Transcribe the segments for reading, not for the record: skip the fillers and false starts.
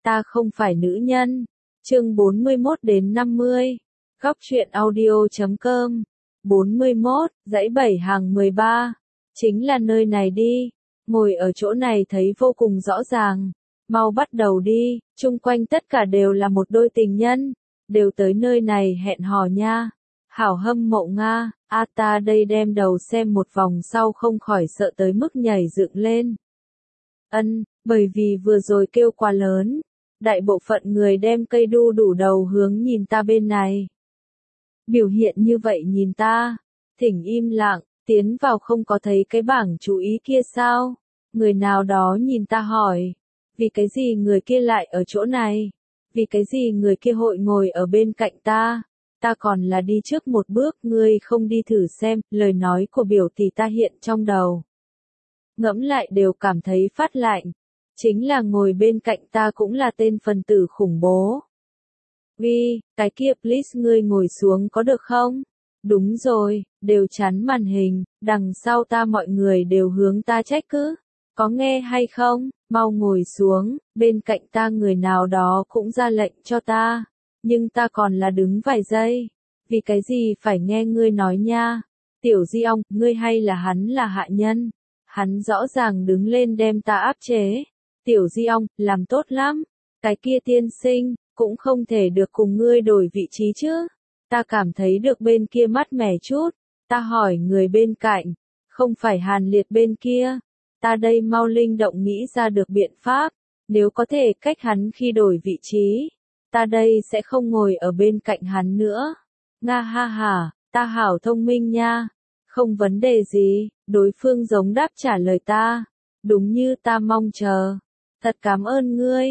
ta không phải nữ nhân. Chương 41 đến 50. Góc truyện audio.com. 41, dãy 7 hàng 13. Chính là nơi này đi. Ngồi ở chỗ này thấy vô cùng rõ ràng. Mau bắt đầu đi, chung quanh tất cả đều là một đôi tình nhân. Đều tới nơi này hẹn hò nha. Hảo hâm mộ Nga, ta đây đem đầu xem một vòng sau không khỏi sợ tới mức nhảy dựng lên. Bởi vì vừa rồi kêu quá lớn. Đại bộ phận người đem cây đu đủ đầu hướng nhìn ta bên này. Biểu hiện như vậy nhìn ta, thỉnh im lặng, tiến vào không có thấy cái bảng chú ý kia sao? Người nào đó nhìn ta hỏi, vì cái gì người kia lại ở chỗ này? Vì cái gì người kia hội ngồi ở bên cạnh ta? Ta còn là đi trước một bước, ngươi không đi thử xem, lời nói của biểu tỷ ta hiện trong đầu. Ngẫm lại đều cảm thấy phát lạnh. Chính là ngồi bên cạnh ta cũng là tên phần tử khủng bố. Vi, cái kia please ngươi ngồi xuống có được không? Đúng rồi, đều chắn màn hình, đằng sau ta mọi người đều hướng ta trách cứ. Có nghe hay không? Mau ngồi xuống, bên cạnh ta người nào đó cũng ra lệnh cho ta. Nhưng ta còn là đứng vài giây. Vì cái gì phải nghe ngươi nói nha? Tiểu Di ong, ngươi hay là hắn là hạ nhân? Hắn rõ ràng đứng lên đem ta áp chế. Tiểu Di ong, làm tốt lắm. Cái kia tiên sinh, cũng không thể được cùng ngươi đổi vị trí chứ. Ta cảm thấy được bên kia mát mẻ chút. Ta hỏi người bên cạnh, không phải Hàn Liệt bên kia. Ta đây mau linh động nghĩ ra được biện pháp. Nếu có thể cách hắn khi đổi vị trí, ta đây sẽ không ngồi ở bên cạnh hắn nữa. Nga ha ha, ta hảo thông minh nha. Không vấn đề gì, đối phương giống đáp trả lời ta. Đúng như ta mong chờ. Thật cảm ơn ngươi,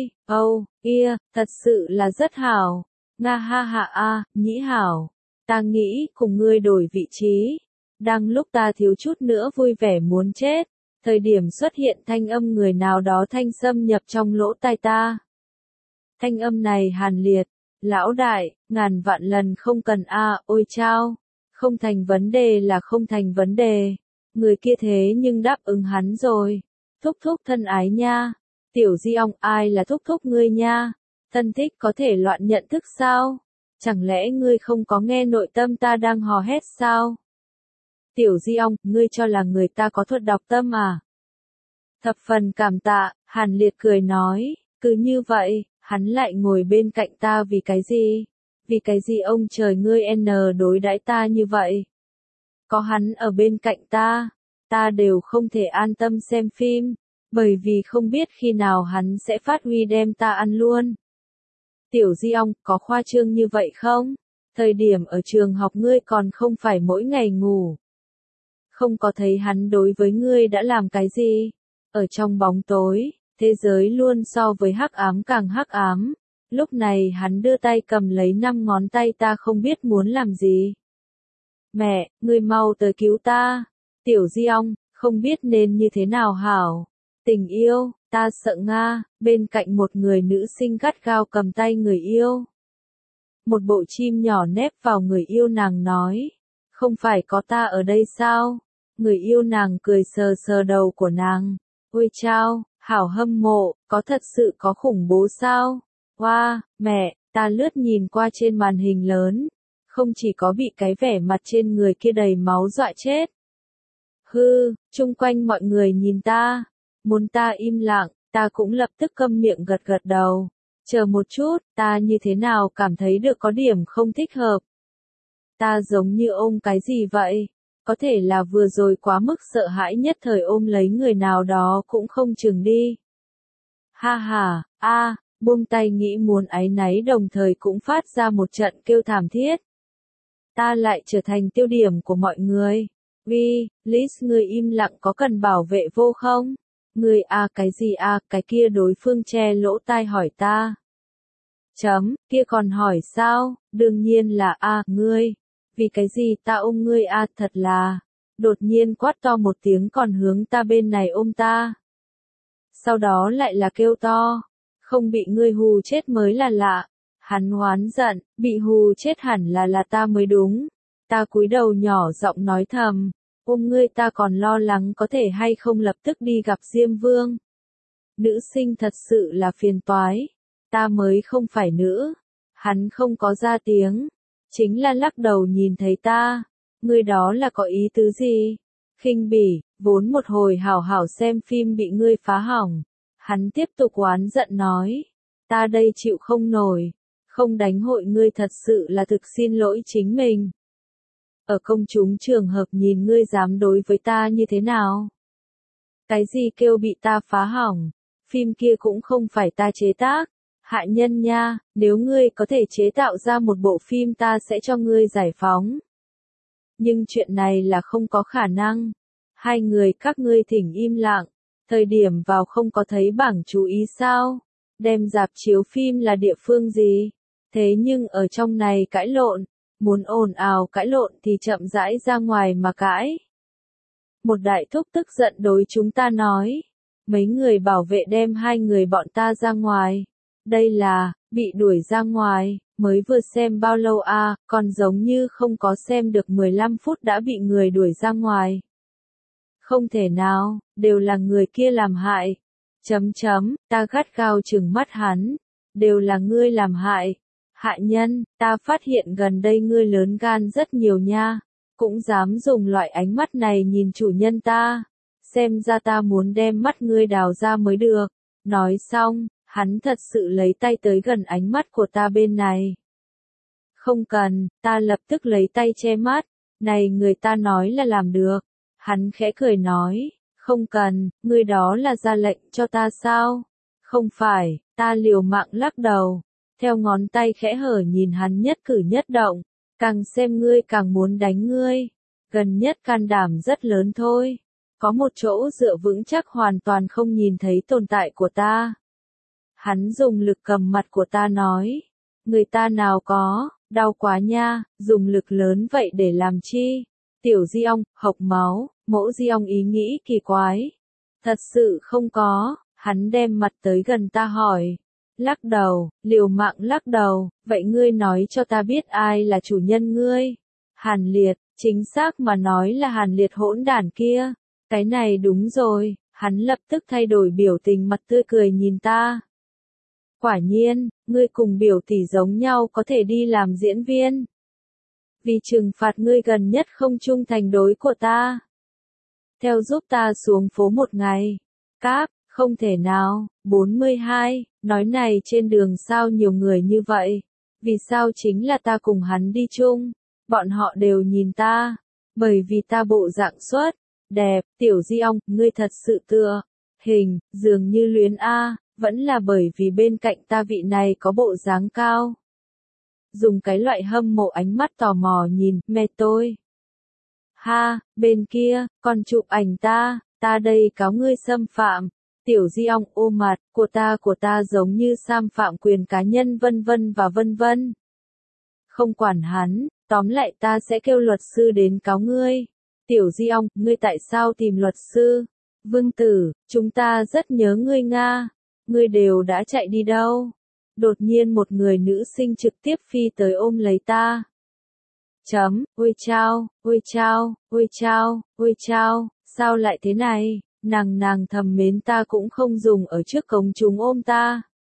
thật sự là rất hảo. Nga ha ha nhĩ hảo. Ta nghĩ cùng ngươi đổi vị trí. Đang lúc ta thiếu chút nữa vui vẻ muốn chết, thời điểm xuất hiện thanh âm người nào đó thanh xâm nhập trong lỗ tai ta. Thanh âm này Hàn Liệt, lão đại, ngàn vạn lần không cần ôi chao. Không thành vấn đề là không thành vấn đề. Người kia thế nhưng đáp ứng hắn rồi. Thúc thúc thân ái nha. Tiểu Di ong, ai là thúc thúc ngươi nha? Thân thích có thể loạn nhận thức sao? Chẳng lẽ ngươi không có nghe nội tâm ta đang hò hét sao? Tiểu Di ong, ngươi cho là người ta có thuật đọc tâm à? Thập phần cảm tạ, Hàn Liệt cười nói, cứ như vậy, hắn lại ngồi bên cạnh ta vì cái gì? Vì cái gì ông trời ngươi đối đãi ta như vậy? Có hắn ở bên cạnh ta đều không thể an tâm xem phim. Bởi vì không biết khi nào hắn sẽ phát huy đem ta ăn luôn. Tiểu Di ong, có khoa trương như vậy không? Thời điểm ở trường học ngươi còn không phải mỗi ngày ngủ. Không có thấy hắn đối với ngươi đã làm cái gì? Ở trong bóng tối, thế giới luôn so với hắc ám càng hắc ám. Lúc này hắn đưa tay cầm lấy 5 ngón tay ta không biết muốn làm gì. Mẹ, ngươi mau tới cứu ta. Tiểu Di ong, không biết nên như thế nào hảo. Tình yêu, ta sợ Nga, bên cạnh một người nữ sinh gắt gao cầm tay người yêu. Một bộ chim nhỏ nép vào người yêu nàng nói, không phải có ta ở đây sao? Người yêu nàng cười sờ sờ đầu của nàng, ôi chao, hảo hâm mộ, có thật sự có khủng bố sao? Wow, mẹ, ta lướt nhìn qua trên màn hình lớn, không chỉ có bị cái vẻ mặt trên người kia đầy máu dọa chết. Chung quanh mọi người nhìn ta. Muốn ta im lặng, ta cũng lập tức câm miệng gật gật đầu. Chờ một chút, ta như thế nào cảm thấy được có điểm không thích hợp. Ta giống như ôm cái gì vậy? Có thể là vừa rồi quá mức sợ hãi nhất thời ôm lấy người nào đó cũng không chừng đi. Ha ha, buông tay nghĩ muốn áy náy đồng thời cũng phát ra một trận kêu thảm thiết. Ta lại trở thành tiêu điểm của mọi người. Vi, Liz người im lặng có cần bảo vệ vô không? Ngươi cái gì cái kia đối phương che lỗ tai hỏi ta. Kia còn hỏi sao? Đương nhiên là ngươi. Vì cái gì ta ôm ngươi thật là. Đột nhiên quát to một tiếng còn hướng ta bên này ôm ta. Sau đó lại là kêu to. Không bị ngươi hù chết mới là lạ. Hắn oán giận, bị hù chết hẳn là ta mới đúng. Ta cúi đầu nhỏ giọng nói thầm. Ôm ngươi ta còn lo lắng có thể hay không lập tức đi gặp Diêm Vương. Nữ sinh thật sự là phiền toái. ta mới không phải nữ. Hắn không có ra tiếng, chính là lắc đầu nhìn thấy ta. Ngươi đó là có ý tứ gì? Khinh bỉ, vốn một hồi hảo hảo xem phim bị ngươi phá hỏng. Hắn tiếp tục oán giận nói, ta đây chịu không nổi, không đánh hội ngươi thật sự là thực xin lỗi chính mình. Ở công chúng trường hợp nhìn ngươi dám đối với ta như thế nào? Cái gì kêu bị ta phá hỏng? Phim kia cũng không phải ta chế tác. Hạ nhân nha, nếu ngươi có thể chế tạo ra một bộ phim ta sẽ cho ngươi giải phóng. Nhưng chuyện này là không có khả năng. Hai người các ngươi thỉnh im lặng. Thời điểm vào không có thấy bảng chú ý sao? Đem rạp chiếu phim là địa phương gì? Thế nhưng ở trong này cãi lộn. Muốn ồn ào cãi lộn thì chậm rãi ra ngoài mà cãi. Một đại thúc tức giận đối chúng ta nói. Mấy người bảo vệ đem hai người bọn ta ra ngoài. Đây là, bị đuổi ra ngoài, mới vừa xem bao lâu à, còn giống như không có xem được 15 phút đã bị người đuổi ra ngoài. Không thể nào, đều là người kia làm hại. Ta gắt gao trừng mắt hắn. Đều là ngươi làm hại. Hạ nhân, ta phát hiện gần đây ngươi lớn gan rất nhiều nha. Cũng dám dùng loại ánh mắt này nhìn chủ nhân ta. Xem ra ta muốn đem mắt ngươi đào ra mới được. Nói xong, hắn thật sự lấy tay tới gần ánh mắt của ta bên này. Không cần, ta lập tức lấy tay che mắt. Này người ta nói là làm được. Hắn khẽ cười nói, không cần, ngươi đó là ra lệnh cho ta sao? Không phải, ta liều mạng lắc đầu. Theo ngón tay khẽ hở nhìn hắn nhất cử nhất động. Càng xem ngươi càng muốn đánh ngươi. Gần nhất can đảm rất lớn thôi. Có một chỗ dựa vững chắc hoàn toàn không nhìn thấy tồn tại của ta. Hắn dùng lực cầm mặt của ta nói. Người ta nào có, đau quá nha, dùng lực lớn vậy để làm chi? Tiểu Di ong, hộc máu, Mỗ Di ong ý nghĩ kỳ quái. Thật sự không có, hắn đem mặt tới gần ta hỏi. Lắc đầu, liều mạng lắc đầu, vậy ngươi nói cho ta biết ai là chủ nhân ngươi? Hàn Liệt, chính xác mà nói là Hàn Liệt hỗn đản kia. Cái này đúng rồi, hắn lập tức thay đổi biểu tình mặt tươi cười nhìn ta. Quả nhiên, ngươi cùng biểu tỷ giống nhau có thể đi làm diễn viên. Vì trừng phạt ngươi gần nhất không trung thành đối của ta. Theo giúp ta xuống phố một ngày. Cáp, không thể nào, 42, nói này trên đường sao nhiều người như vậy. Vì sao chính là ta cùng hắn đi chung. Bọn họ đều nhìn ta. Bởi vì ta bộ dạng xuất. Đẹp, Tiểu Di ong, ngươi thật sự tựa. Hình, dường như luyến A. Vẫn là bởi vì bên cạnh ta vị này có bộ dáng cao. Dùng cái loại hâm mộ ánh mắt tò mò nhìn, mẹ tôi. Ha, bên kia, còn chụp ảnh ta đây cáo ngươi xâm phạm. Tiểu Di ong ôm mặt, của ta giống như xâm phạm quyền cá nhân vân vân và vân vân. Không quản hắn, tóm lại ta sẽ kêu luật sư đến cáo ngươi. Tiểu Di ong, ngươi tại sao tìm luật sư? Vương Tử, chúng ta rất nhớ ngươi Nga. Ngươi đều đã chạy đi đâu? Đột nhiên một người nữ sinh trực tiếp phi tới ôm lấy ta. Ôi chao, ôi chao, ôi chao, ôi chao, sao lại thế này? Nàng thầm mến ta cũng không dùng ở trước công chúng ôm ta.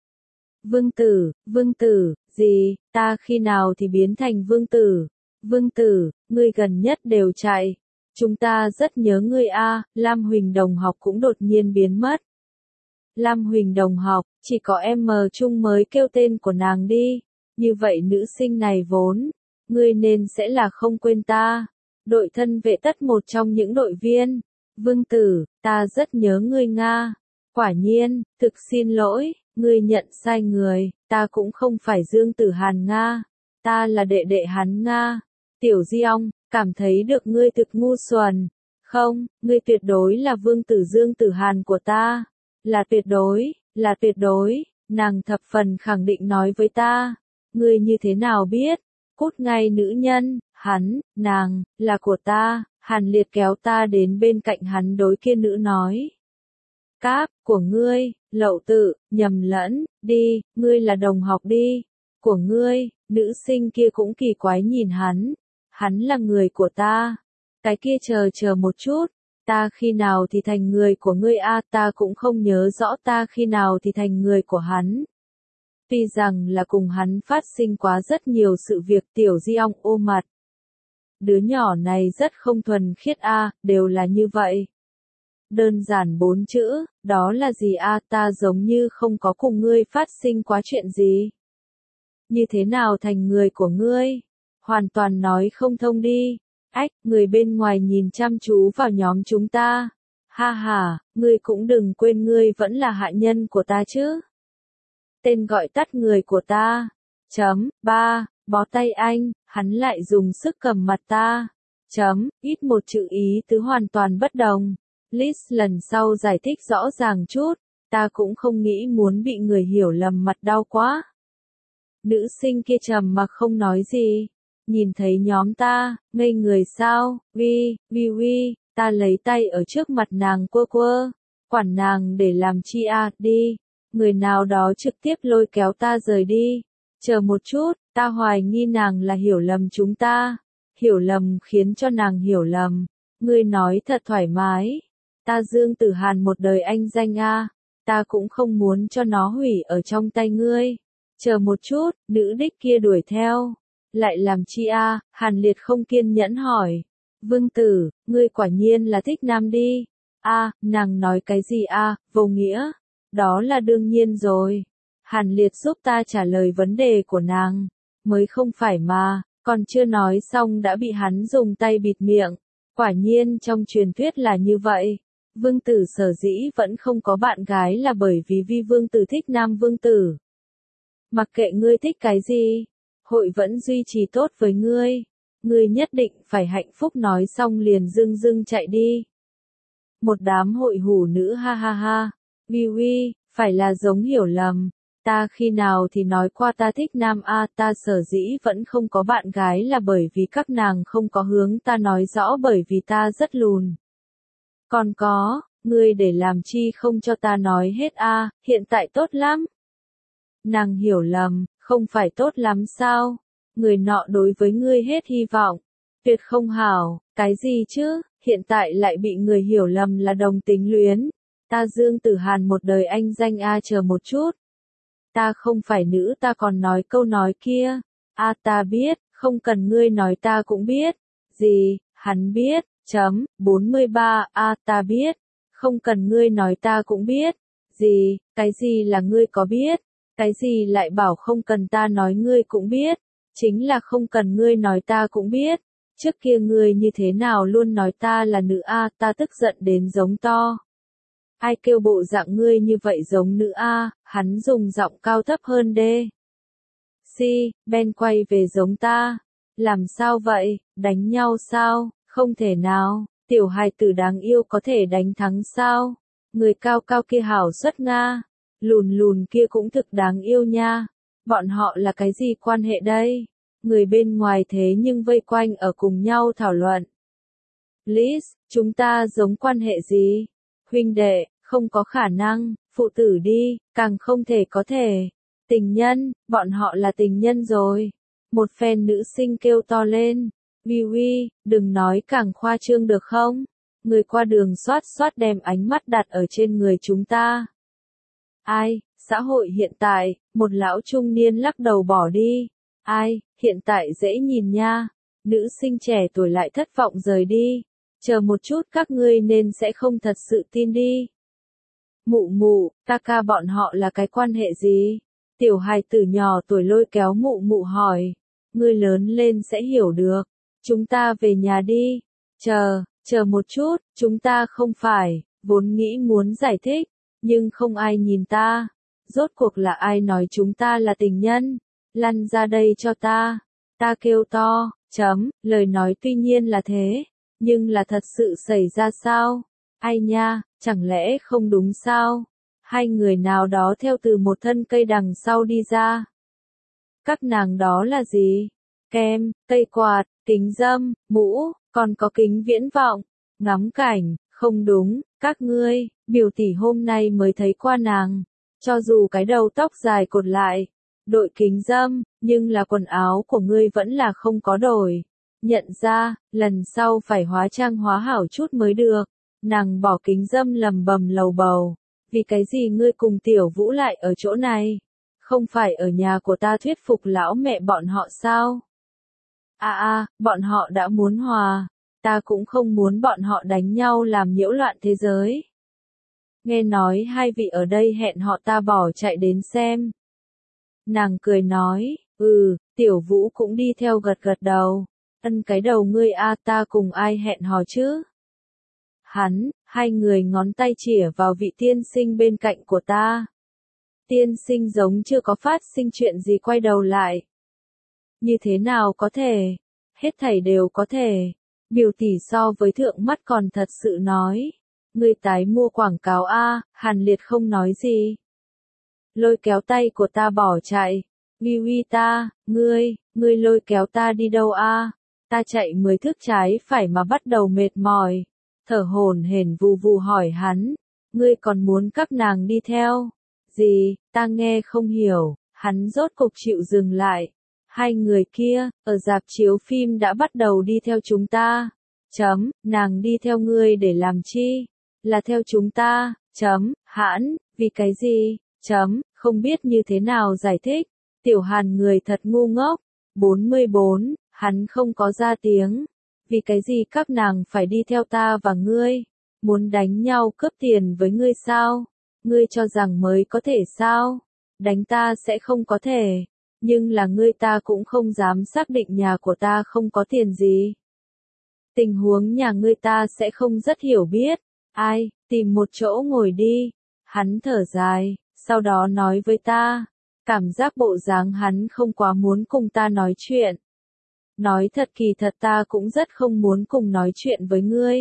Vương Tử, gì, ta khi nào thì biến thành Vương Tử? Vương Tử, ngươi gần nhất đều chạy. Chúng ta rất nhớ ngươi a. Lam Huỳnh đồng học cũng đột nhiên biến mất. Lam Huỳnh đồng học, chỉ có em mờ chung mới kêu tên của nàng đi. Như vậy nữ sinh này vốn, ngươi nên sẽ là không quên ta. Đội thân vệ tất một trong những đội viên. Vương Tử, ta rất nhớ ngươi Nga. Quả nhiên, thực xin lỗi, ngươi nhận sai người, ta cũng không phải Dương Tử Hàn Nga. Ta là đệ đệ hắn Nga. Tiểu Di ong, cảm thấy được ngươi thực ngu xuẩn. Không, ngươi tuyệt đối là Vương Tử Dương Tử Hàn của ta. Là tuyệt đối, nàng thập phần khẳng định nói với ta. Ngươi như thế nào biết? Cút ngay nữ nhân, hắn, nàng, là của ta. Hàn Liệt kéo ta đến bên cạnh hắn đối kia nữ nói. Cáp, của ngươi, lậu tự, nhầm lẫn, đi, ngươi là đồng học đi. Của ngươi, nữ sinh kia cũng kỳ quái nhìn hắn. Hắn là người của ta. Cái kia chờ một chút. Ta khi nào thì thành người của ngươi a? Ta cũng không nhớ rõ ta khi nào thì thành người của hắn. Tuy rằng là cùng hắn phát sinh quá rất nhiều sự việc, Tiểu Di ong ôm mặt. Đứa nhỏ này rất không thuần khiết a, đều là như vậy. Đơn giản 4 chữ, đó là gì a, ta giống như không có cùng ngươi phát sinh quá chuyện gì. Như thế nào thành người của ngươi? Hoàn toàn nói không thông đi. Ách, người bên ngoài nhìn chăm chú vào nhóm chúng ta. Ha ha, ngươi cũng đừng quên ngươi vẫn là hạ nhân của ta chứ. Tên gọi tắt người của ta. Ba, bó tay anh, hắn lại dùng sức cầm mặt ta. Ít một chữ ý tứ hoàn toàn bất đồng. Liz lần sau giải thích rõ ràng chút, ta cũng không nghĩ muốn bị người hiểu lầm, mặt đau quá. Nữ sinh kia trầm mặc không nói gì, nhìn thấy nhóm ta, ngây người sao, vi, ta lấy tay ở trước mặt nàng quơ quơ, quản nàng để làm chi a, đi, người nào đó trực tiếp lôi kéo ta rời đi, chờ một chút, ta hoài nghi nàng là hiểu lầm chúng ta, hiểu lầm khiến cho nàng hiểu lầm, ngươi nói thật thoải mái, ta Dương Tử Hàn một đời anh danh a, ta cũng không muốn cho nó hủy ở trong tay ngươi. Chờ một chút, nữ đích kia đuổi theo. Lại làm chi a? Hàn Liệt không kiên nhẫn hỏi. Vương Tử, ngươi quả nhiên là thích nam đi. A, nàng nói cái gì a? Vô nghĩa. Đó là đương nhiên rồi. Hàn Liệt giúp ta trả lời vấn đề của nàng. Mới không phải mà, còn chưa nói xong đã bị hắn dùng tay bịt miệng. Quả nhiên trong truyền thuyết là như vậy. Vương Tử sở dĩ vẫn không có bạn gái là bởi vì Vương Tử thích nam Vương Tử. Mặc kệ ngươi thích cái gì, hội vẫn duy trì tốt với ngươi. Ngươi nhất định phải hạnh phúc, nói xong liền dưng chạy đi. Một đám hội hủ nữ ha ha ha. Uy, phải là giống hiểu lầm. Ta khi nào thì nói qua ta thích nam a, ta sở dĩ vẫn không có bạn gái là bởi vì các nàng không có hướng ta nói rõ, bởi vì ta rất lùn. Còn có, ngươi để làm chi không cho ta nói hết a, hiện tại tốt lắm. Nàng hiểu lầm, không phải tốt lắm sao? Người nọ đối với ngươi hết hy vọng. Tuyệt không hảo, cái gì chứ, hiện tại lại bị người hiểu lầm là đồng tính luyến. Ta Dương Tử Hàn một đời anh danh a, chờ một chút. Ta không phải nữ, ta còn nói câu nói kia. A ta biết, không cần ngươi nói ta cũng biết. Gì, hắn biết, 43, a ta biết. Không cần ngươi nói ta cũng biết. Gì, cái gì là ngươi có biết? Cái gì lại bảo không cần ta nói ngươi cũng biết, chính là không cần ngươi nói ta cũng biết, trước kia ngươi như thế nào luôn nói ta là nữ a, ta tức giận đến giống to. Ai kêu bộ dạng ngươi như vậy giống nữ a, hắn dùng giọng cao thấp hơn đê. Ben quay về giống ta, làm sao vậy, đánh nhau sao, không thể nào, tiểu hài tử đáng yêu có thể đánh thắng sao, người cao cao kia hảo xuất Nga. Lùn kia cũng thực đáng yêu nha. Bọn họ là cái gì quan hệ đây? Người bên ngoài thế nhưng vây quanh ở cùng nhau thảo luận. Liz, chúng ta giống quan hệ gì? Huynh đệ, không có khả năng, phụ tử đi, càng không thể có thể. Tình nhân, bọn họ là tình nhân rồi. Một phen nữ sinh kêu to lên. Uy, đừng nói càng khoa trương được không? Người qua đường xoát đem ánh mắt đặt ở trên người chúng ta. Ai, xã hội hiện tại, một lão trung niên lắc đầu bỏ đi. Ai, hiện tại dễ nhìn nha. Nữ sinh trẻ tuổi lại thất vọng rời đi. Chờ một chút, các ngươi nên sẽ không thật sự tin đi. Mụ, ca bọn họ là cái quan hệ gì? Tiểu hài tử nhỏ tuổi lôi kéo mụ hỏi. Ngươi lớn lên sẽ hiểu được. Chúng ta về nhà đi. Chờ một chút, chúng ta không phải, vốn nghĩ muốn giải thích. Nhưng không ai nhìn ta. Rốt cuộc là ai nói chúng ta là tình nhân? Lăn ra đây cho ta. Ta kêu to, lời nói tuy nhiên là thế, nhưng là thật sự xảy ra sao? Ai nha, chẳng lẽ không đúng sao? Hai người nào đó theo từ một thân cây đằng sau đi ra. Các nàng đó là gì? Kem, cây quạt, kính râm, mũ, còn có kính viễn vọng, ngắm cảnh, không đúng, các ngươi, biểu tỷ hôm nay mới thấy qua nàng, cho dù cái đầu tóc dài cột lại, đội kính râm, nhưng là quần áo của ngươi vẫn là không có đổi. Nhận ra, lần sau phải hóa trang hóa hảo chút mới được. Nàng bỏ kính râm lầm bầm lầu bầu. Vì cái gì ngươi cùng Tiểu Vũ lại ở chỗ này? Không phải ở nhà của ta thuyết phục lão mẹ bọn họ sao? Bọn họ đã muốn hòa, ta cũng không muốn bọn họ đánh nhau làm nhiễu loạn thế giới. Nghe nói hai vị ở đây hẹn họ ta bỏ chạy đến xem. Nàng cười nói, Tiểu Vũ cũng đi theo gật gật đầu. Ân cái đầu ngươi ta cùng ai hẹn hò chứ? Hai người ngón tay chỉa vào vị tiên sinh bên cạnh của ta. Tiên sinh giống chưa có phát sinh chuyện gì quay đầu lại. Như thế nào có thể? Hết thảy đều có thể. Biểu tỷ so với thượng mắt còn thật sự nói. Ngươi tái mua quảng cáo Hàn Liệt không nói gì. Lôi kéo tay của ta bỏ chạy. Uy ta, ngươi lôi kéo ta đi đâu Ta chạy 10 thước trái phải mà bắt đầu mệt mỏi. Thở hổn hển vù vù hỏi hắn. Ngươi còn muốn các nàng đi theo? Gì, ta nghe không hiểu. Hắn rốt cục chịu dừng lại. Hai người kia, ở rạp chiếu phim đã bắt đầu đi theo chúng ta. Nàng đi theo ngươi để làm chi? Là theo chúng ta. Hãn, vì cái gì? Không biết như thế nào giải thích. Tiểu Hàn người thật ngu ngốc. 44, hắn không có ra tiếng. Vì cái gì các nàng phải đi theo ta và ngươi? Muốn đánh nhau cướp tiền với ngươi sao? Ngươi cho rằng mới có thể sao? Đánh ta sẽ không có thể. Nhưng là ngươi ta cũng không dám xác định nhà của ta không có tiền gì. Tình huống nhà ngươi ta sẽ không rất hiểu biết. Tìm một chỗ ngồi đi. Hắn thở dài, sau đó nói với ta. Cảm giác bộ dáng hắn không quá muốn cùng ta nói chuyện. Nói thật kỳ thật ta cũng rất không muốn cùng nói chuyện với ngươi.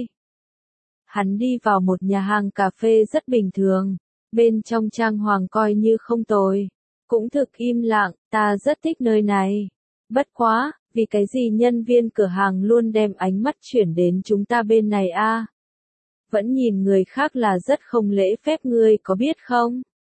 Hắn đi vào một nhà hàng cà phê rất bình thường. Bên trong trang hoàng coi như không tồi. Cũng thực im lặng, ta rất thích nơi này. Bất quá, vì cái gì nhân viên cửa hàng luôn đem ánh mắt chuyển đến chúng ta bên này Vẫn nhìn người khác là rất không lễ phép ngươi có biết không?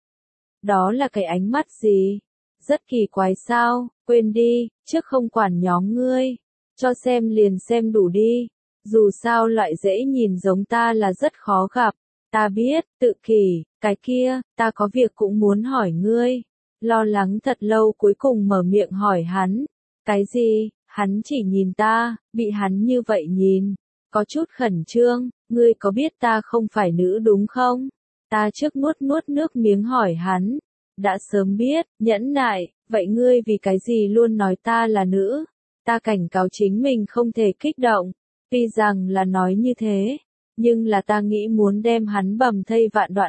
Đó là cái ánh mắt gì? Rất kỳ quái sao, quên đi, trước không quản nhóm ngươi. Cho xem liền xem đủ đi. Dù sao loại dễ nhìn giống ta là rất khó gặp. Ta biết, Tự Kỷ, cái kia, ta có việc cũng muốn hỏi ngươi. Lo lắng thật lâu cuối cùng mở miệng hỏi hắn. Cái gì? Hắn chỉ nhìn ta, bị hắn như vậy nhìn. Có chút khẩn trương, ngươi có biết ta không phải nữ đúng không? Ta trước nuốt nước miếng hỏi hắn. Đã sớm biết, nhẫn nại, vậy ngươi vì cái gì luôn nói ta là nữ? Ta cảnh cáo chính mình không thể kích động. Tuy rằng là nói như thế, nhưng là ta nghĩ muốn đem hắn bầm thây vạn đoạn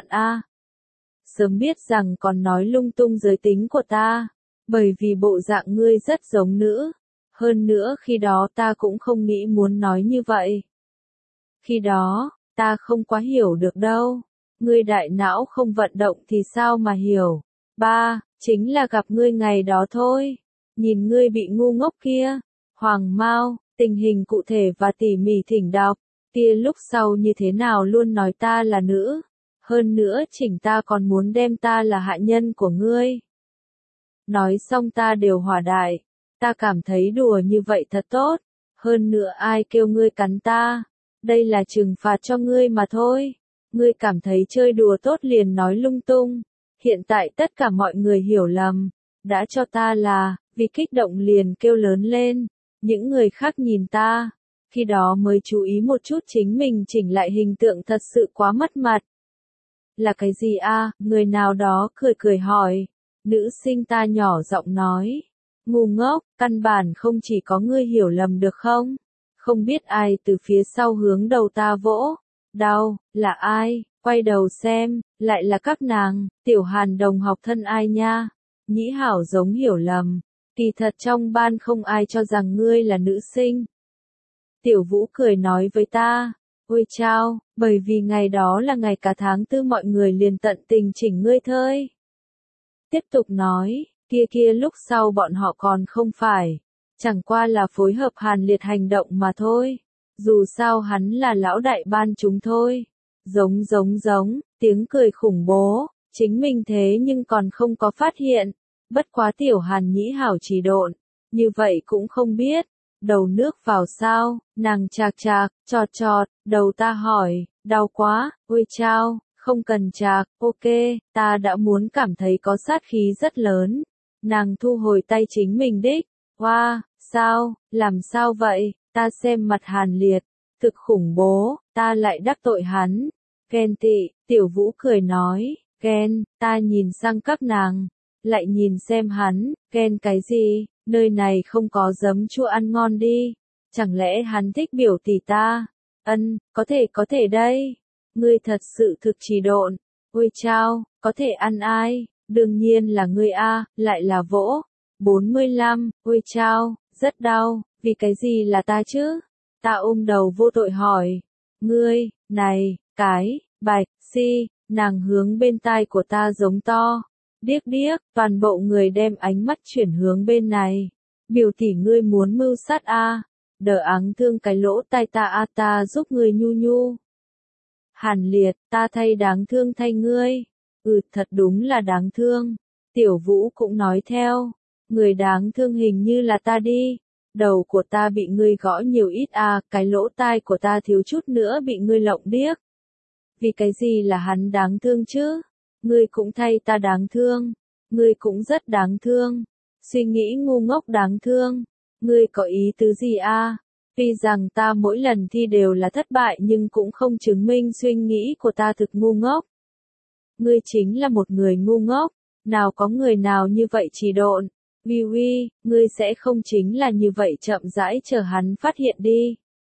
Sớm biết rằng còn nói lung tung giới tính của ta, bởi vì bộ dạng ngươi rất giống nữ. Hơn nữa khi đó ta cũng không nghĩ muốn nói như vậy. Khi đó, ta không quá hiểu được đâu. Ngươi đại não không vận động thì sao mà hiểu. Chính là gặp ngươi ngày đó thôi. Nhìn ngươi bị ngu ngốc kia. Hoàng Mao, tình hình cụ thể và tỉ mỉ thỉnh đọc. Kia lúc sau như thế nào luôn nói ta là nữ. Hơn nữa chỉnh ta còn muốn đem ta là hạ nhân của ngươi. Nói xong ta đều hỏa đại. Ta cảm thấy đùa như vậy thật tốt. Hơn nữa ai kêu ngươi cắn ta. Đây là trừng phạt cho ngươi mà thôi. Ngươi cảm thấy chơi đùa tốt liền nói lung tung. Hiện tại tất cả mọi người hiểu lầm. Đã cho ta là, vì kích động liền kêu lớn lên. Những người khác nhìn ta. Khi đó mới chú ý một chút chính mình chỉnh lại hình tượng thật sự quá mất mặt. Là cái gì người nào đó cười cười hỏi. Nữ sinh ta nhỏ giọng nói. Ngu ngốc, căn bản không chỉ có ngươi hiểu lầm được không? Không biết ai từ phía sau hướng đầu ta vỗ. Đau, là ai? Quay đầu xem, lại là các nàng, Tiểu Hàn đồng học thân ai nha? Nhĩ Hảo giống hiểu lầm. Kỳ thật trong ban không ai cho rằng ngươi là nữ sinh. Tiểu Vũ cười nói với ta. Ôi chao, bởi vì ngày đó là ngày cả tháng 4 mọi người liền tận tình chỉnh ngươi thôi. Tiếp tục nói, kia lúc sau bọn họ còn không phải. Chẳng qua là phối hợp Hàn Liệt hành động mà thôi. Dù sao hắn là lão đại ban chúng thôi. Giống, tiếng cười khủng bố. Chính mình thế nhưng còn không có phát hiện. Bất quá Tiểu Hàn Nhĩ Hảo trì độn. Như vậy cũng không biết. Đầu nước vào sao, nàng chạc, chọt, đầu ta hỏi, đau quá, ôi chao, Không cần chạc, ok, ta đã muốn cảm thấy có sát khí rất lớn. Nàng thu hồi tay chính mình đích. Hoa, sao, làm sao vậy, ta xem mặt Hàn Liệt, thực khủng bố, ta lại đắc tội hắn. Ghen tị, Tiểu Vũ cười nói, ghen, ta nhìn sang các nàng, lại nhìn xem hắn, ghen cái gì, nơi này không có giấm chua ăn ngon đi, chẳng lẽ hắn thích biểu tỷ ta? Có thể đây, ngươi thật sự thực trì độn, ôi chao, có thể ăn ai, đương nhiên là ngươi a, lại là vỗ. 45, ôi chao, rất đau, vì cái gì là ta chứ? Ta ôm đầu vô tội hỏi, ngươi, này, cái, bạch, si, nàng hướng bên tai của ta giống to. Điếc điếc, toàn bộ người đem ánh mắt chuyển hướng bên này. Biểu tỷ ngươi muốn mưu sát a, đỡ áng thương cái lỗ tai ta a, ta giúp ngươi nhu nhu. Hàn Liệt, ta thay đáng thương thay ngươi. Thật đúng là đáng thương. Tiểu Vũ cũng nói theo. Người đáng thương hình như là ta đi. Đầu của ta bị ngươi gõ nhiều ít a, cái lỗ tai của ta thiếu chút nữa bị ngươi lộng điếc. Vì cái gì là hắn đáng thương chứ? Ngươi cũng thay ta đáng thương. Ngươi cũng rất đáng thương. Suy nghĩ ngu ngốc đáng thương. Ngươi có ý tứ gì a? Tuy rằng ta mỗi lần thi đều là thất bại nhưng cũng không chứng minh suy nghĩ của ta thực ngu ngốc. Ngươi chính là một người ngu ngốc. Nào có người nào như vậy trì độn. Uy uy, ngươi sẽ không chính là như vậy chậm rãi chờ hắn phát hiện đi.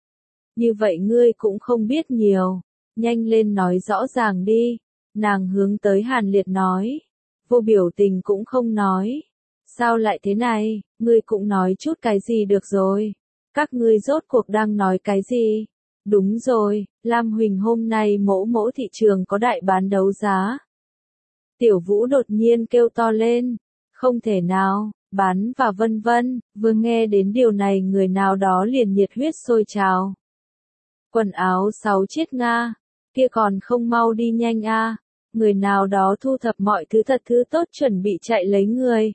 Như vậy ngươi cũng không biết nhiều. Nhanh lên nói rõ ràng đi. Nàng hướng tới Hàn Liệt nói. Vô biểu tình cũng không nói. Sao lại thế này, ngươi cũng nói chút cái gì được rồi. Các ngươi rốt cuộc đang nói cái gì? Đúng rồi, Lam Huỳnh hôm nay mỗ thị trường có đại bán đấu giá. Tiểu Vũ đột nhiên kêu to lên. Không thể nào, bán và vân vân, vừa nghe đến điều này người nào đó liền nhiệt huyết sôi trào. Quần áo 6 chiếc Nga, kia còn không mau đi nhanh a, người nào đó thu thập mọi thứ thật thứ tốt chuẩn bị chạy lấy người.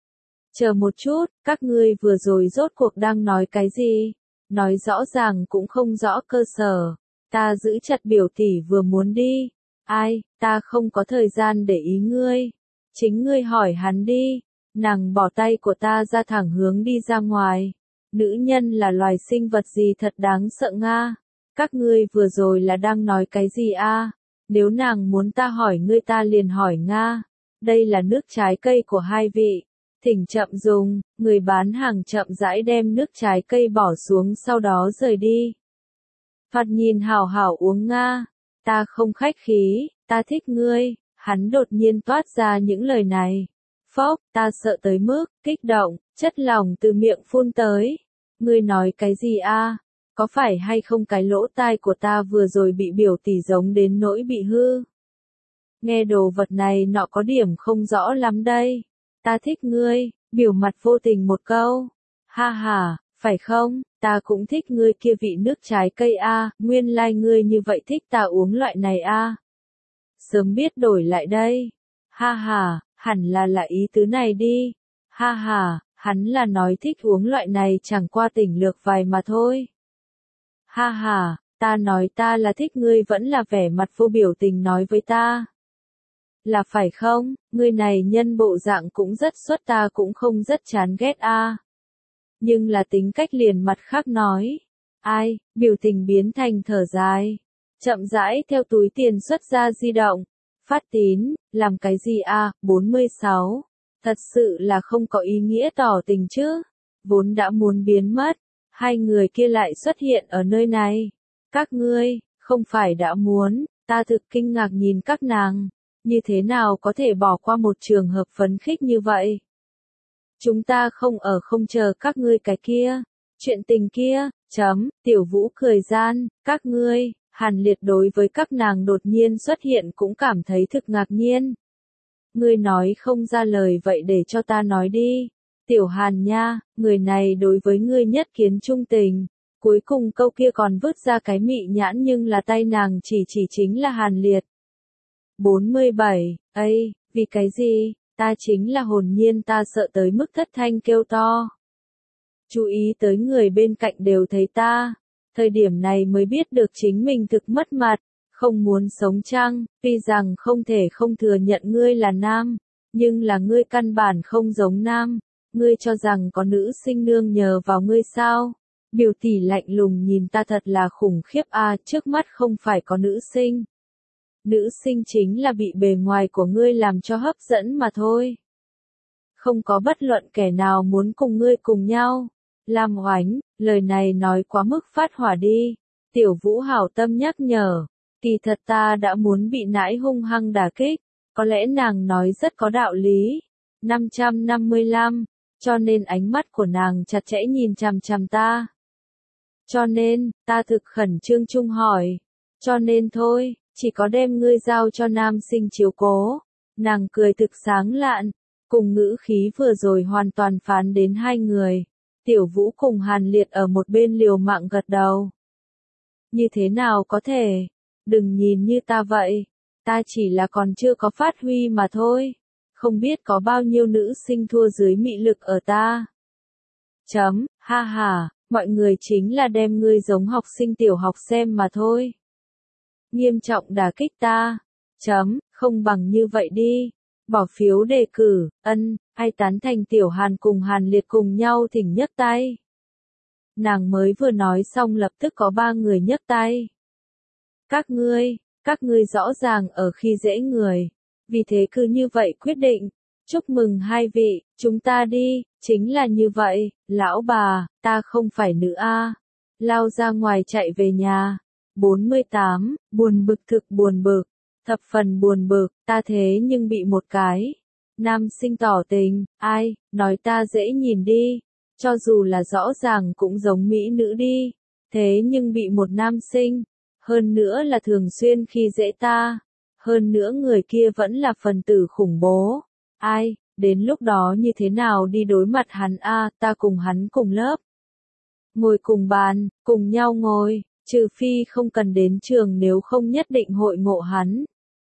Chờ một chút, các ngươi vừa rồi rốt cuộc đang nói cái gì? Nói rõ ràng cũng không rõ cơ sở. Ta giữ chặt biểu tỷ vừa muốn đi. Ai, ta không có thời gian để ý ngươi. Chính ngươi hỏi hắn đi. Nàng bỏ tay của ta ra thẳng hướng đi ra ngoài. Nữ nhân là loài sinh vật gì thật đáng sợ Nga. Các ngươi vừa rồi là đang nói cái gì a? Nếu nàng muốn ta hỏi ngươi ta liền hỏi Nga. Đây là nước trái cây của hai vị. Thỉnh chậm dùng, người bán hàng chậm rãi đem nước trái cây bỏ xuống sau đó rời đi. Phạt nhìn hảo hảo uống Nga. Ta không khách khí, ta thích ngươi. Hắn đột nhiên toát ra những lời này. Phốc, ta sợ tới mức, kích động, chất lỏng từ miệng phun tới. Ngươi nói cái gì a? Có phải hay không cái lỗ tai của ta vừa rồi bị biểu tỷ giống đến nỗi bị hư? Nghe đồ vật này nọ có điểm không rõ lắm đây. Ta thích ngươi, biểu mặt vô tình một câu. Ha ha, phải không, ta cũng thích ngươi kia vị nước trái cây a, nguyên lai ngươi như vậy thích ta uống loại này a. Sớm biết đổi lại đây. Ha ha, hẳn là ý tứ này đi. Ha ha, hắn là nói thích uống loại này chẳng qua tỉnh lược vài mà thôi. Ha ha, ta nói ta là thích ngươi vẫn là vẻ mặt vô biểu tình nói với ta. Là phải không, ngươi này nhân bộ dạng cũng rất xuất ta cũng không rất chán ghét a. Nhưng là tính cách liền mặt khác nói. Ai, biểu tình biến thành thở dài. Chậm rãi theo túi tiền xuất ra di động. Phát tín, làm cái gì a? 46. Thật sự là không có ý nghĩa tỏ tình chứ. Vốn đã muốn biến mất. Hai người kia lại xuất hiện ở nơi này. Các ngươi, không phải đã muốn, ta thực kinh ngạc nhìn các nàng. Như thế nào có thể bỏ qua một trường hợp phấn khích như vậy? Chúng ta không ở không chờ các ngươi cái kia. Chuyện tình kia, Tiểu Vũ cười gian, các ngươi, Hàn Liệt đối với các nàng đột nhiên xuất hiện cũng cảm thấy thực ngạc nhiên. Ngươi nói không ra lời vậy để cho ta nói đi. Tiểu Hàn nha, người này đối với ngươi nhất kiến trung tình. Cuối cùng câu kia còn vứt ra cái mị nhãn nhưng là tay nàng chỉ chính là Hàn Liệt. 47, ấy, vì cái gì, ta chính là hồn nhiên ta sợ tới mức thất thanh kêu to. Chú ý tới người bên cạnh đều thấy ta. Thời điểm này mới biết được chính mình thực mất mặt. Không muốn sống chăng, tuy rằng không thể không thừa nhận ngươi là nam, nhưng là ngươi căn bản không giống nam, ngươi cho rằng có nữ sinh nương nhờ vào ngươi sao? Biểu tỷ lạnh lùng nhìn ta thật là khủng khiếp a, trước mắt không phải có nữ sinh. Nữ sinh chính là bị bề ngoài của ngươi làm cho hấp dẫn mà thôi. Không có bất luận kẻ nào muốn cùng ngươi cùng nhau. Lam Oánh, lời này nói quá mức phát hỏa đi. Tiểu Vũ hảo tâm nhắc nhở, kỳ thật ta đã muốn bị nãi hung hăng đả kích, có lẽ nàng nói rất có đạo lý. 555, cho nên ánh mắt của nàng chặt chẽ nhìn chằm chằm ta. Cho nên, ta thực khẩn trương chung hỏi. Cho nên thôi, chỉ có đem ngươi giao cho nam sinh chiếu cố. Nàng cười thực sáng lạn, cùng ngữ khí vừa rồi hoàn toàn phán đến hai người. Tiểu Vũ cùng Hàn Liệt ở một bên liều mạng gật đầu. Như thế nào có thể? Đừng nhìn như ta vậy. Ta chỉ là còn chưa có phát huy mà thôi. Không biết có bao nhiêu nữ sinh thua dưới mị lực ở ta. Ha ha, mọi người chính là đem ngươi giống học sinh tiểu học xem mà thôi. Nghiêm trọng đả kích ta. Không bằng như vậy đi. Bỏ phiếu đề cử, ai tán thành Tiểu Hàn cùng Hàn Liệt cùng nhau thỉnh nhấc tay. Nàng mới vừa nói xong lập tức có 3 người nhấc tay. Các ngươi rõ ràng ở khi dễ người. Vì thế cứ như vậy quyết định. Chúc mừng hai vị, chúng ta đi, chính là như vậy, lão bà, ta không phải nữ a. Lao ra ngoài chạy về nhà. 48, buồn bực thực buồn bực. Thập phần buồn bực, ta thế nhưng bị một cái nam sinh tỏ tình, ai, nói ta dễ nhìn đi, cho dù là rõ ràng cũng giống mỹ nữ đi, thế nhưng bị một nam sinh, hơn nữa là thường xuyên khi dễ ta, hơn nữa người kia vẫn là phần tử khủng bố, ai, đến lúc đó như thế nào đi đối mặt hắn a, ta cùng hắn cùng lớp, ngồi cùng bàn, cùng nhau ngồi, trừ phi không cần đến trường nếu không nhất định hội ngộ hắn.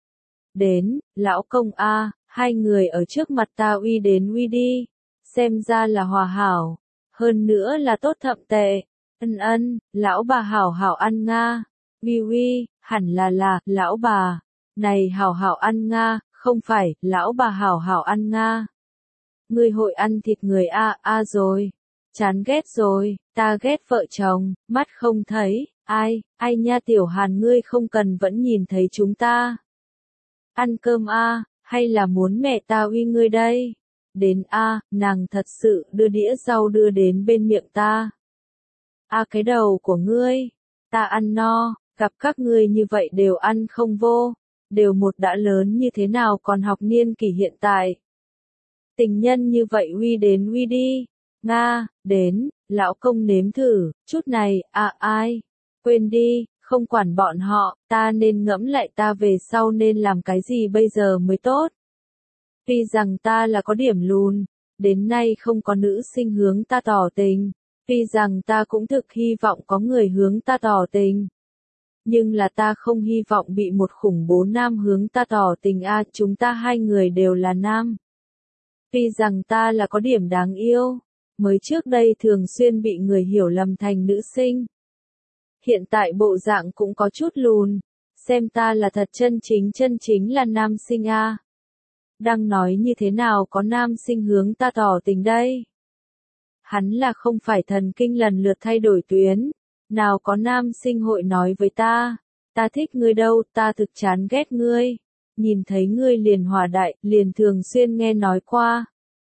Đến, lão công a, hai người ở trước mặt ta uy đến uy đi, xem ra là hòa hảo, hơn nữa là tốt thậm tệ, lão bà hảo hảo ăn nga, uy, hẳn là, lão bà, này hảo hảo ăn nga, không phải, lão bà hảo hảo ăn nga. Ngươi hội ăn thịt người a rồi, chán ghét rồi, ta ghét vợ chồng, mắt không thấy, ai nha Tiểu Hàn ngươi không cần vẫn nhìn thấy chúng ta. Ăn cơm a, hay là muốn mẹ ta uy ngươi đây? Đến a, nàng thật sự đưa đĩa rau đưa đến bên miệng ta. Cái đầu của ngươi, ta ăn no, gặp các ngươi như vậy đều ăn không vô, đều một đã lớn như thế nào còn học niên kỷ hiện tại. Tình nhân như vậy uy đến uy đi, Nga, đến, lão công nếm thử, chút này, ai, quên đi. Không quản bọn họ, ta nên ngẫm lại ta về sau nên làm cái gì bây giờ mới tốt. Tuy rằng ta là có điểm lùn, đến nay không có nữ sinh hướng ta tỏ tình, tuy rằng ta cũng thực hy vọng có người hướng ta tỏ tình. Nhưng là ta không hy vọng bị một khủng bố nam hướng ta tỏ tình chúng ta hai người đều là nam. Tuy rằng ta là có điểm đáng yêu, mới trước đây thường xuyên bị người hiểu lầm thành nữ sinh. Hiện tại bộ dạng cũng có chút lùn, xem ta là thật chân chính là nam sinh a. Đang nói như thế nào có nam sinh hướng ta tỏ tình đây? Hắn là không phải thần kinh lần lượt thay đổi tuyến, nào có nam sinh hội nói với ta thích ngươi đâu, ta thực chán ghét ngươi, nhìn thấy ngươi liền hỏa đại, liền thường xuyên nghe nói qua.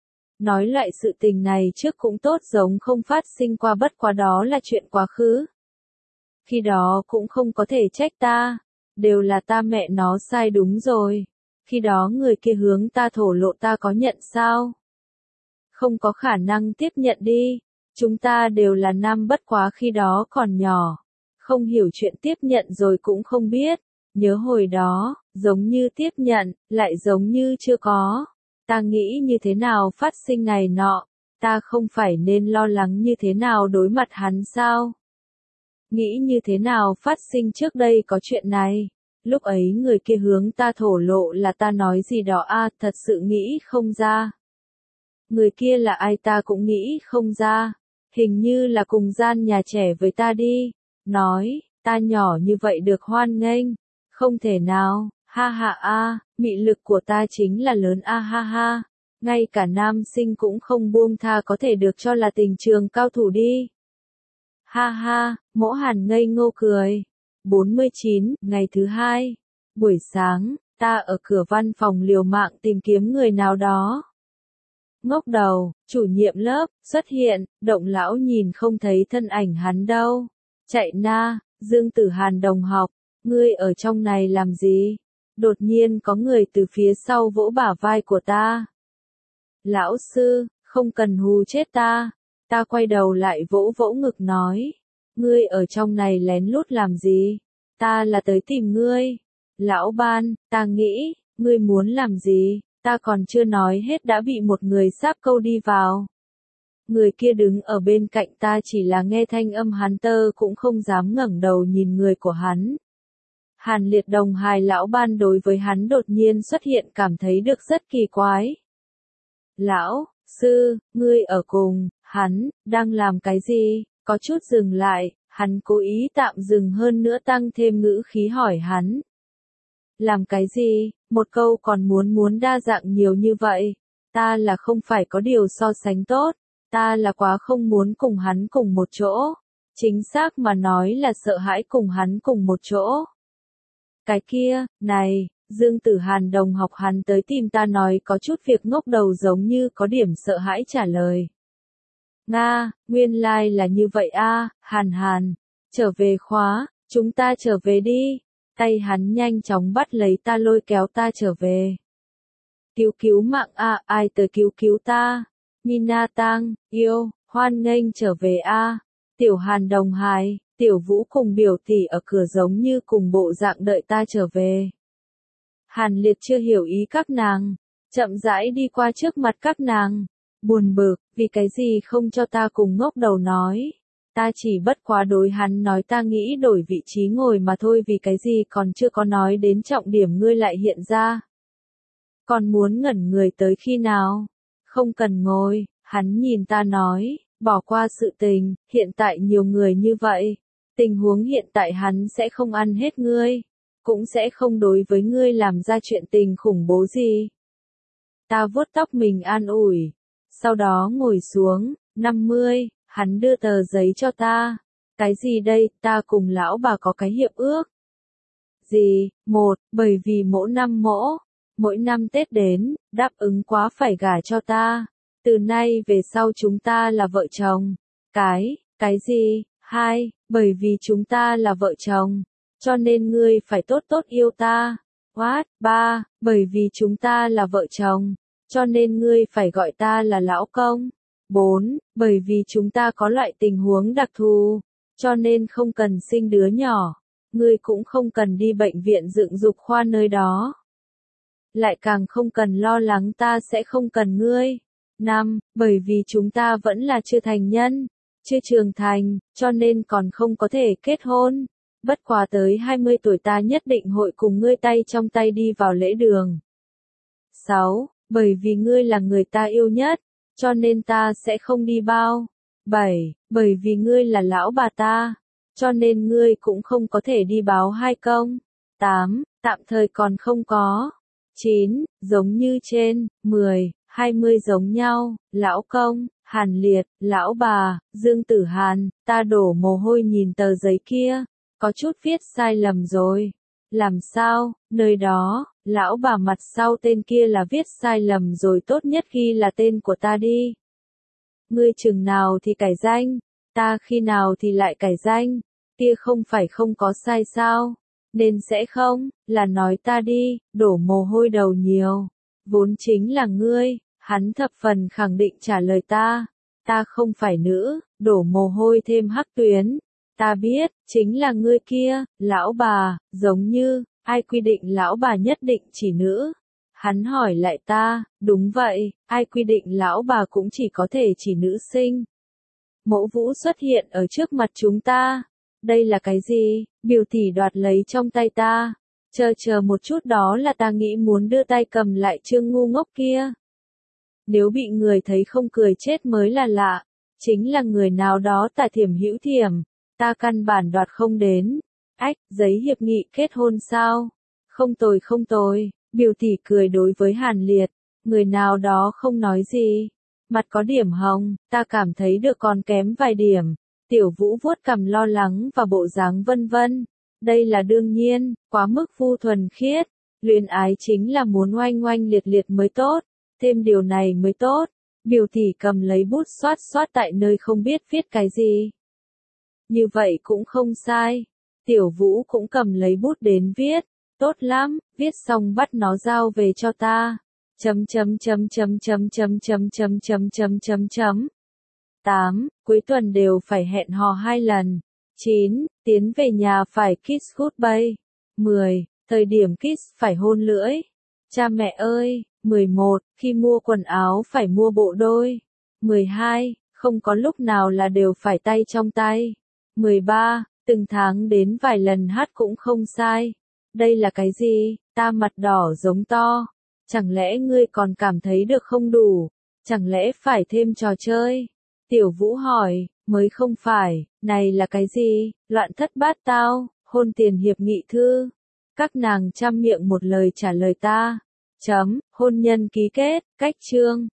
Nói loại sự tình này trước cũng tốt giống không phát sinh qua bất quá đó là chuyện quá khứ. Khi đó cũng không có thể trách ta, đều là ta mẹ nó sai đúng rồi. Khi đó người kia hướng ta thổ lộ ta có nhận sao? Không có khả năng tiếp nhận đi, chúng ta đều là nam bất quá khi đó còn nhỏ. Không hiểu chuyện tiếp nhận rồi cũng không biết, nhớ hồi đó, giống như tiếp nhận, lại giống như chưa có. Ta nghĩ như thế nào phát sinh này nọ, ta không phải nên lo lắng như thế nào đối mặt hắn sao? Nghĩ như thế nào phát sinh trước đây có chuyện này, lúc ấy người kia hướng ta thổ lộ là ta nói gì đó thật sự nghĩ không ra. Người kia là ai ta cũng nghĩ không ra, hình như là cùng gian nhà trẻ với ta đi, nói, ta nhỏ như vậy được hoan nghênh, Không thể nào, ha ha a, mị lực của ta chính là lớn a ha ha. Ngay cả nam sinh cũng không buông tha có thể được cho là tình trường cao thủ đi. Ha ha, Mỗ Hàn ngây ngô cười. 49, ngày thứ hai. Buổi sáng, ta ở cửa văn phòng liều mạng tìm kiếm người nào đó. Ngốc đầu, chủ nhiệm lớp, xuất hiện, Động lão nhìn không thấy thân ảnh hắn đâu. Chạy na, Dương Tử Hàn đồng học, ngươi ở trong này làm gì? Đột nhiên có người từ phía sau vỗ bả vai của ta. Lão sư, không cần hù chết ta. Ta quay đầu lại vỗ vỗ ngực nói. Ngươi ở trong này lén lút làm gì? Ta là tới tìm ngươi. Lão Ban, ta nghĩ, ngươi muốn làm gì? Ta còn chưa nói hết đã bị một người sáp câu đi vào. Người kia đứng ở bên cạnh ta chỉ là nghe thanh âm hắn tơ cũng không dám ngẩng đầu nhìn người của hắn. Hàn Liệt đồng hài lão Ban đối với hắn đột nhiên xuất hiện cảm thấy được rất kỳ quái. Lão sư, ngươi ở cùng, hắn, đang làm cái gì? Có chút dừng lại, hắn cố ý tạm dừng hơn nữa tăng thêm ngữ khí hỏi hắn. Làm cái gì? Một câu còn muốn đa dạng nhiều như vậy. Ta là không phải có điều so sánh tốt. Ta là quá không muốn cùng hắn cùng một chỗ. Chính xác mà nói là sợ hãi cùng hắn cùng một chỗ. Cái kia, này, Dương Tử Hàn đồng học hắn tới tìm ta nói có chút việc ngốc đầu giống như có điểm sợ hãi trả lời. Nga, nguyên lai là như vậy a, Hàn Hàn. Trở về khóa, chúng ta trở về đi. Tay hắn nhanh chóng bắt lấy ta lôi kéo ta trở về. Cứu mạng a, ai tới cứu ta? Mina Tang, yêu, hoan nghênh trở về a. Tiểu Hàn đồng hài, Tiểu Vũ cùng biểu tỷ ở cửa giống như cùng bộ dạng đợi ta trở về. Hàn Liệt chưa hiểu ý các nàng, chậm rãi đi qua trước mặt các nàng. Buồn bực, vì cái gì không cho ta cùng ngốc đầu nói. Ta chỉ bất quá đối hắn nói ta nghĩ đổi vị trí ngồi mà thôi, vì cái gì còn chưa có nói đến trọng điểm ngươi lại hiện ra. Còn muốn ngẩn người tới khi nào? Không cần ngồi, hắn nhìn ta nói, bỏ qua sự tình, hiện tại nhiều người như vậy. Tình huống hiện tại hắn sẽ không ăn hết ngươi, cũng sẽ không đối với ngươi làm ra chuyện tình khủng bố gì. Ta vuốt tóc mình an ủi, sau đó ngồi xuống. 50, hắn đưa tờ giấy cho ta. Cái gì đây? Ta cùng lão bà có cái hiệp ước. Gì? Bởi vì mỗi năm Tết đến, đáp ứng quá phải gả cho ta. Từ nay về sau chúng ta là vợ chồng. Cái gì? 2, bởi vì chúng ta là vợ chồng, cho nên ngươi phải tốt tốt yêu ta. What? 3, bởi vì chúng ta là vợ chồng, cho nên ngươi phải gọi ta là lão công. 4, bởi vì chúng ta có loại tình huống đặc thù, cho nên không cần sinh đứa nhỏ, ngươi cũng không cần đi bệnh viện dựng dục khoa nơi đó. Lại càng không cần lo lắng ta sẽ không cần ngươi. 5, bởi vì chúng ta vẫn là chưa thành nhân, chưa trưởng thành, cho nên còn không có thể kết hôn. Bất quá tới 20 tuổi ta nhất định hội cùng ngươi tay trong tay đi vào lễ đường. 6, bởi vì ngươi là người ta yêu nhất, cho nên ta sẽ không đi bao. 7, bởi vì ngươi là lão bà ta, cho nên ngươi cũng không có thể đi báo hai công. 8, tạm thời còn không có. 9, giống như trên. 10, 20 giống nhau. Lão công, Hàn Liệt, lão bà, Dương Tử Hàn. Ta đổ mồ hôi nhìn tờ giấy kia, có chút viết sai lầm rồi. Làm sao? Nơi đó, lão bà mặt sau tên kia là viết sai lầm rồi, tốt nhất ghi là tên của ta đi. Ngươi chừng nào thì cải danh, ta khi nào thì lại cải danh, kia không phải không có sai sao? Nên sẽ không, là nói ta đi, đổ mồ hôi đầu nhiều. Vốn chính là ngươi, hắn thập phần khẳng định trả lời ta. Ta không phải nữ, đổ mồ hôi thêm hắc tuyến. Ta biết, chính là ngươi kia, lão bà, giống như, ai quy định lão bà nhất định chỉ nữ? Hắn hỏi lại ta, đúng vậy, ai quy định lão bà cũng chỉ có thể chỉ nữ sinh? Mẫu Vũ xuất hiện ở trước mặt chúng ta. Đây là cái gì? Biểu tỷ đoạt lấy trong tay ta. Chờ một chút, đó là ta nghĩ muốn đưa tay cầm lại Trương ngu ngốc kia. Nếu bị người thấy không cười chết mới là lạ. Chính là người nào đó tà thiểm hữu thiểm. Ta căn bản đoạt không đến. Ách, giấy hiệp nghị kết hôn sao? Không tồi không tồi, Biểu tỷ cười đối với Hàn Liệt, người nào đó không nói gì. Mặt có điểm hồng, ta cảm thấy được còn kém vài điểm. Tiểu Vũ vuốt cằm lo lắng và bộ dáng vân vân. Đây là đương nhiên, quá mức vu thuần khiết. Luyến ái chính là muốn oanh oanh liệt liệt mới tốt, thêm điều này mới tốt. Biểu tỷ cầm lấy bút xoát xoát tại nơi không biết viết cái gì. Như vậy cũng không sai. Tiểu Vũ cũng cầm lấy bút đến viết. Tốt lắm, viết xong bắt nó giao về cho ta. Chấm chấm chấm chấm chấm chấm chấm chấm chấm chấm chấm chấm. 8. Cuối tuần đều phải hẹn hò 2 lần. 9. Tiến về nhà phải kiss goodbye. 10. Thời điểm kiss phải hôn lưỡi. Cha mẹ ơi. 11. Khi mua quần áo phải mua bộ đôi. 12. Không có lúc nào là đều phải tay trong tay. 13. Từng tháng đến vài lần hát cũng không sai. Đây là cái gì? Ta mặt đỏ giống to. Chẳng lẽ ngươi còn cảm thấy được không đủ? Chẳng lẽ phải thêm trò chơi? Tiểu Vũ hỏi, mới không phải, này là cái gì? Loạn thất bát tao, hôn tiền hiệp nghị thư. Các nàng trăm miệng một lời trả lời ta. Chấm, hôn nhân ký kết, cách chương.